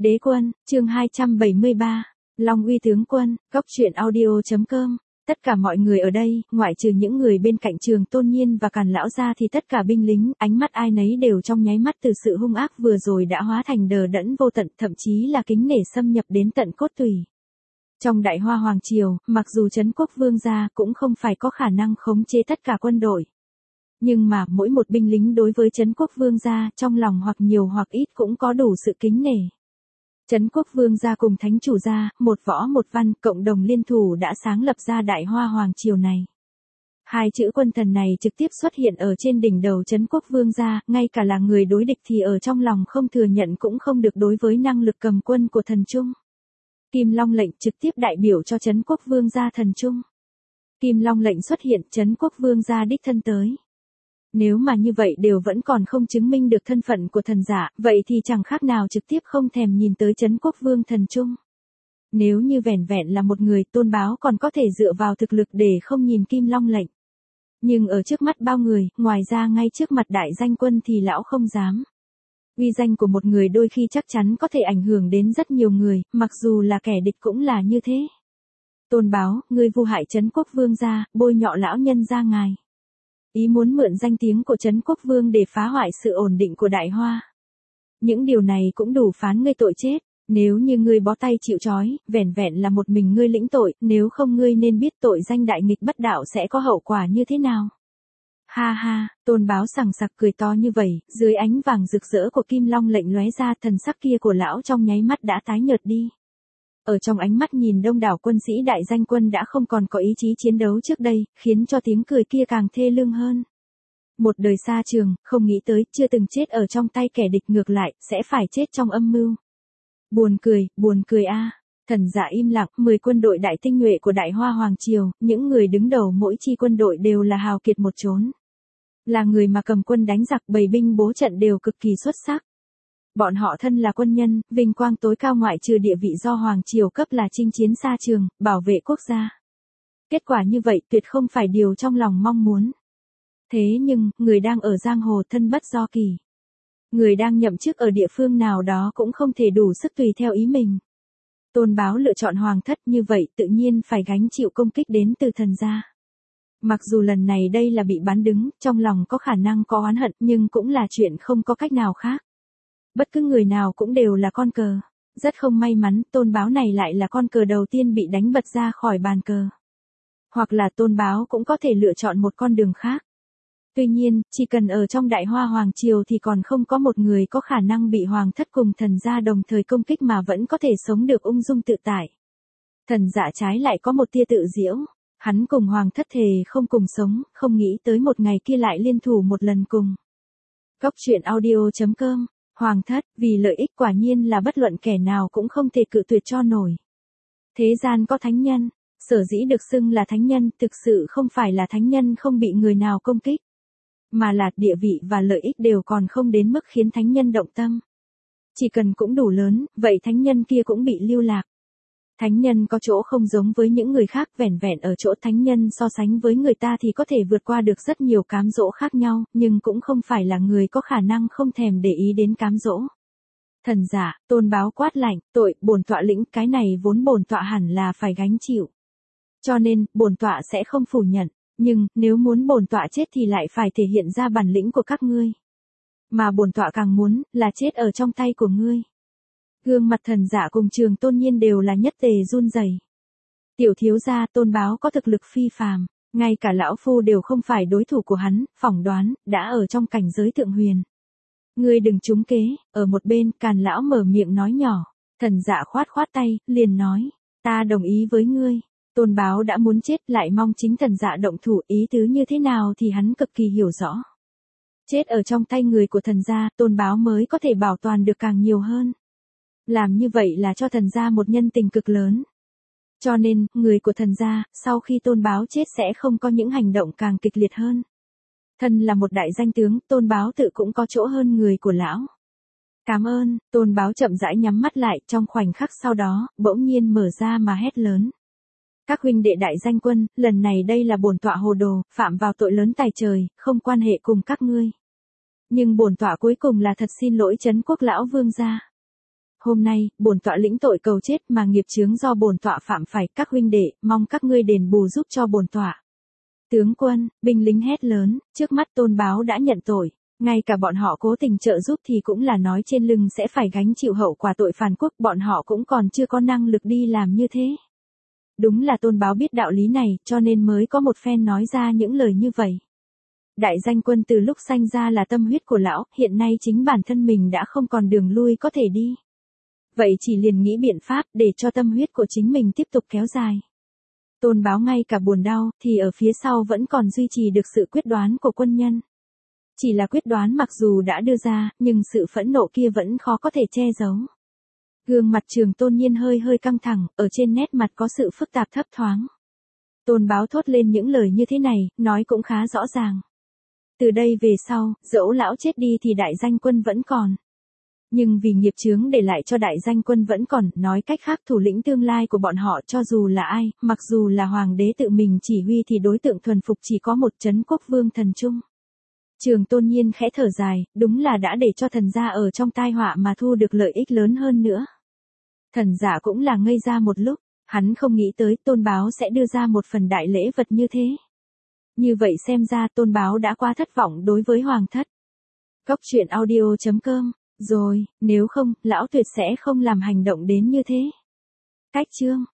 Đế quân, chương 273, Long uy tướng quân, góc truyện audio.com. Tất cả mọi người ở đây, ngoại trừ những người bên cạnh Trường Tôn Nhiên và Càn lão ra thì tất cả binh lính, ánh mắt ai nấy đều trong nháy mắt từ sự hung ác vừa rồi đã hóa thành đờ đẫn vô tận, thậm chí là kính nể xâm nhập đến tận cốt tủy. Trong Đại Hoa Hoàng Triều, mặc dù Trấn Quốc Vương gia cũng không phải có khả năng khống chế tất cả quân đội. Nhưng mà mỗi một binh lính đối với Trấn Quốc Vương gia trong lòng hoặc nhiều hoặc ít cũng có đủ sự kính nể. Trấn Quốc Vương gia cùng Thánh chủ gia, một võ một văn, cộng đồng liên thủ đã sáng lập ra Đại Hoa Hoàng Triều này. Hai chữ quân thần này trực tiếp xuất hiện ở trên đỉnh đầu Trấn Quốc Vương gia, ngay cả là người đối địch thì ở trong lòng không thừa nhận cũng không được đối với năng lực cầm quân của thần Trung. Kim Long lệnh trực tiếp đại biểu cho Trấn Quốc Vương gia thần Trung. Kim Long lệnh xuất hiện, Trấn Quốc Vương gia đích thân tới. Nếu mà như vậy đều vẫn còn không chứng minh được thân phận của thần giả, vậy thì chẳng khác nào trực tiếp không thèm nhìn tới Trấn Quốc Vương thần Trung. Nếu như vẻn vẹn là một người, Tôn Báo còn có thể dựa vào thực lực để không nhìn Kim Long lệnh. Nhưng ở trước mắt bao người, ngoài ra ngay trước mặt đại danh quân thì lão không dám. Uy danh của một người đôi khi chắc chắn có thể ảnh hưởng đến rất nhiều người, mặc dù là kẻ địch cũng là như thế. Tôn Báo, ngươi vu hại Trấn Quốc Vương gia, bôi nhọ lão nhân gia ngài. Ý muốn mượn danh tiếng của Trấn Quốc Vương để phá hoại sự ổn định của Đại Hoa. Những điều này cũng đủ phán ngươi tội chết, nếu như ngươi bó tay chịu trói, vẻn vẹn là một mình ngươi lĩnh tội, nếu không ngươi nên biết tội danh đại nghịch bất đạo sẽ có hậu quả như thế nào. Ha ha, Tôn Báo sằng sặc cười to như vậy, dưới ánh vàng rực rỡ của Kim Long lệnh lóe ra, thần sắc kia của lão trong nháy mắt đã tái nhợt đi. Ở trong ánh mắt nhìn đông đảo quân sĩ đại danh quân đã không còn có ý chí chiến đấu trước đây, khiến cho tiếng cười kia càng thê lương hơn. Một đời xa trường, không nghĩ tới, chưa từng chết ở trong tay kẻ địch, ngược lại, sẽ phải chết trong âm mưu. Buồn cười a. Thần giả im lặng, 10 quân đội đại tinh nhuệ của Đại Hoa Hoàng Triều, những người đứng đầu mỗi chi quân đội đều là hào kiệt một chốn. Là người mà cầm quân đánh giặc, bày binh bố trận đều cực kỳ xuất sắc. Bọn họ thân là quân nhân, vinh quang tối cao ngoại trừ địa vị do Hoàng Triều cấp là chinh chiến xa trường, bảo vệ quốc gia. Kết quả như vậy tuyệt không phải điều trong lòng mong muốn. Thế nhưng, người đang ở giang hồ thân bất do kỳ. Người đang nhậm chức ở địa phương nào đó cũng không thể đủ sức tùy theo ý mình. Tôn Báo lựa chọn hoàng thất như vậy tự nhiên phải gánh chịu công kích đến từ thần gia. Mặc dù lần này đây là bị bán đứng, trong lòng có khả năng có oán hận nhưng cũng là chuyện không có cách nào khác. Bất cứ người nào cũng đều là con cờ. Rất không may mắn, Tôn Báo này lại là con cờ đầu tiên bị đánh bật ra khỏi bàn cờ. Hoặc là Tôn Báo cũng có thể lựa chọn một con đường khác. Tuy nhiên, chỉ cần ở trong Đại Hoa Hoàng Triều thì còn không có một người có khả năng bị hoàng thất cùng thần gia đồng thời công kích mà vẫn có thể sống được ung dung tự tại. Thần giả trái lại có một tia tự giễu. Hắn cùng hoàng thất thề không cùng sống, không nghĩ tới một ngày kia lại liên thủ một lần cùng. Góc truyện audio.com. Hoàng thất, vì lợi ích quả nhiên là bất luận kẻ nào cũng không thể cự tuyệt cho nổi. Thế gian có thánh nhân, sở dĩ được xưng là thánh nhân, thực sự không phải là thánh nhân không bị người nào công kích, mà là địa vị và lợi ích đều còn không đến mức khiến thánh nhân động tâm. Chỉ cần cũng đủ lớn, vậy thánh nhân kia cũng bị lưu lạc. Thánh nhân có chỗ không giống với những người khác, vẻn vẹn ở chỗ thánh nhân so sánh với người ta thì có thể vượt qua được rất nhiều cám dỗ khác nhau, nhưng cũng không phải là người có khả năng không thèm để ý đến cám dỗ. Thần giả, Tôn Báo quát lạnh, tội, bổn tọa lĩnh, cái này vốn bổn tọa hẳn là phải gánh chịu. Cho nên, bổn tọa sẽ không phủ nhận, nhưng, nếu muốn bổn tọa chết thì lại phải thể hiện ra bản lĩnh của các ngươi. Mà bổn tọa càng muốn, là chết ở trong tay của ngươi. Gương mặt thần giả cùng Trường Tôn Nhiên đều là nhất tề run rẩy. Tiểu thiếu gia, Tôn Báo có thực lực phi phàm, ngay cả lão phu đều không phải đối thủ của hắn, phỏng đoán, đã ở trong cảnh giới thượng huyền. Ngươi đừng trúng kế, ở một bên, Càn lão mở miệng nói nhỏ, thần giả khoát tay, liền nói, ta đồng ý với ngươi. Tôn Báo đã muốn chết, lại mong chính thần giả động thủ, ý tứ như thế nào thì hắn cực kỳ hiểu rõ. Chết ở trong tay người của thần gia, Tôn Báo mới có thể bảo toàn được càng nhiều hơn. Làm như vậy là cho thần gia một nhân tình cực lớn. Cho nên, người của thần gia, sau khi Tôn Báo chết sẽ không có những hành động càng kịch liệt hơn. Thân là một đại danh tướng, Tôn Báo tự cũng có chỗ hơn người của lão. Cảm ơn, Tôn Báo chậm rãi nhắm mắt lại, trong khoảnh khắc sau đó, bỗng nhiên mở ra mà hét lớn. Các huynh đệ đại danh quân, lần này đây là bổn tọa hồ đồ, phạm vào tội lớn tày trời, không quan hệ cùng các ngươi. Nhưng bổn tọa cuối cùng là thật xin lỗi Trấn Quốc lão vương gia. Hôm nay, bổn tọa lĩnh tội cầu chết mà nghiệp chướng do bổn tọa phạm phải, các huynh đệ, mong các ngươi đền bù giúp cho bổn tọa. Tướng quân, binh lính hét lớn, trước mắt Tôn Báo đã nhận tội. Ngay cả bọn họ cố tình trợ giúp thì cũng là nói trên lưng sẽ phải gánh chịu hậu quả tội phản quốc, bọn họ cũng còn chưa có năng lực đi làm như thế. Đúng là Tôn Báo biết đạo lý này, cho nên mới có một phen nói ra những lời như vậy. Đại danh quân từ lúc sanh ra là tâm huyết của lão, hiện nay chính bản thân mình đã không còn đường lui có thể đi. Vậy chỉ liền nghĩ biện pháp để cho tâm huyết của chính mình tiếp tục kéo dài. Tôn Báo ngay cả buồn đau, thì ở phía sau vẫn còn duy trì được sự quyết đoán của quân nhân. Chỉ là quyết đoán mặc dù đã đưa ra, nhưng sự phẫn nộ kia vẫn khó có thể che giấu. Gương mặt Trường Tôn Nhiên hơi hơi căng thẳng, ở trên nét mặt có sự phức tạp thấp thoáng. Tôn Báo thốt lên những lời như thế này, nói cũng khá rõ ràng. Từ đây về sau, dẫu lão chết đi thì đại danh quân vẫn còn. Nhưng vì nghiệp chướng để lại cho đại danh quân vẫn còn, nói cách khác thủ lĩnh tương lai của bọn họ cho dù là ai, mặc dù là hoàng đế tự mình chỉ huy thì đối tượng thuần phục chỉ có một Trấn Quốc Vương Thần Trung. Trường Tôn Nhiên khẽ thở dài, đúng là đã để cho thần gia ở trong tai họa mà thu được lợi ích lớn hơn nữa. Thần giả cũng là ngây ra một lúc, hắn không nghĩ tới Tôn Báo sẽ đưa ra một phần đại lễ vật như thế. Như vậy xem ra Tôn Báo đã quá thất vọng đối với hoàng thất. Cốc truyện audio.com. Rồi, nếu không, lão tuyệt sẽ không làm hành động đến như thế. Cách chương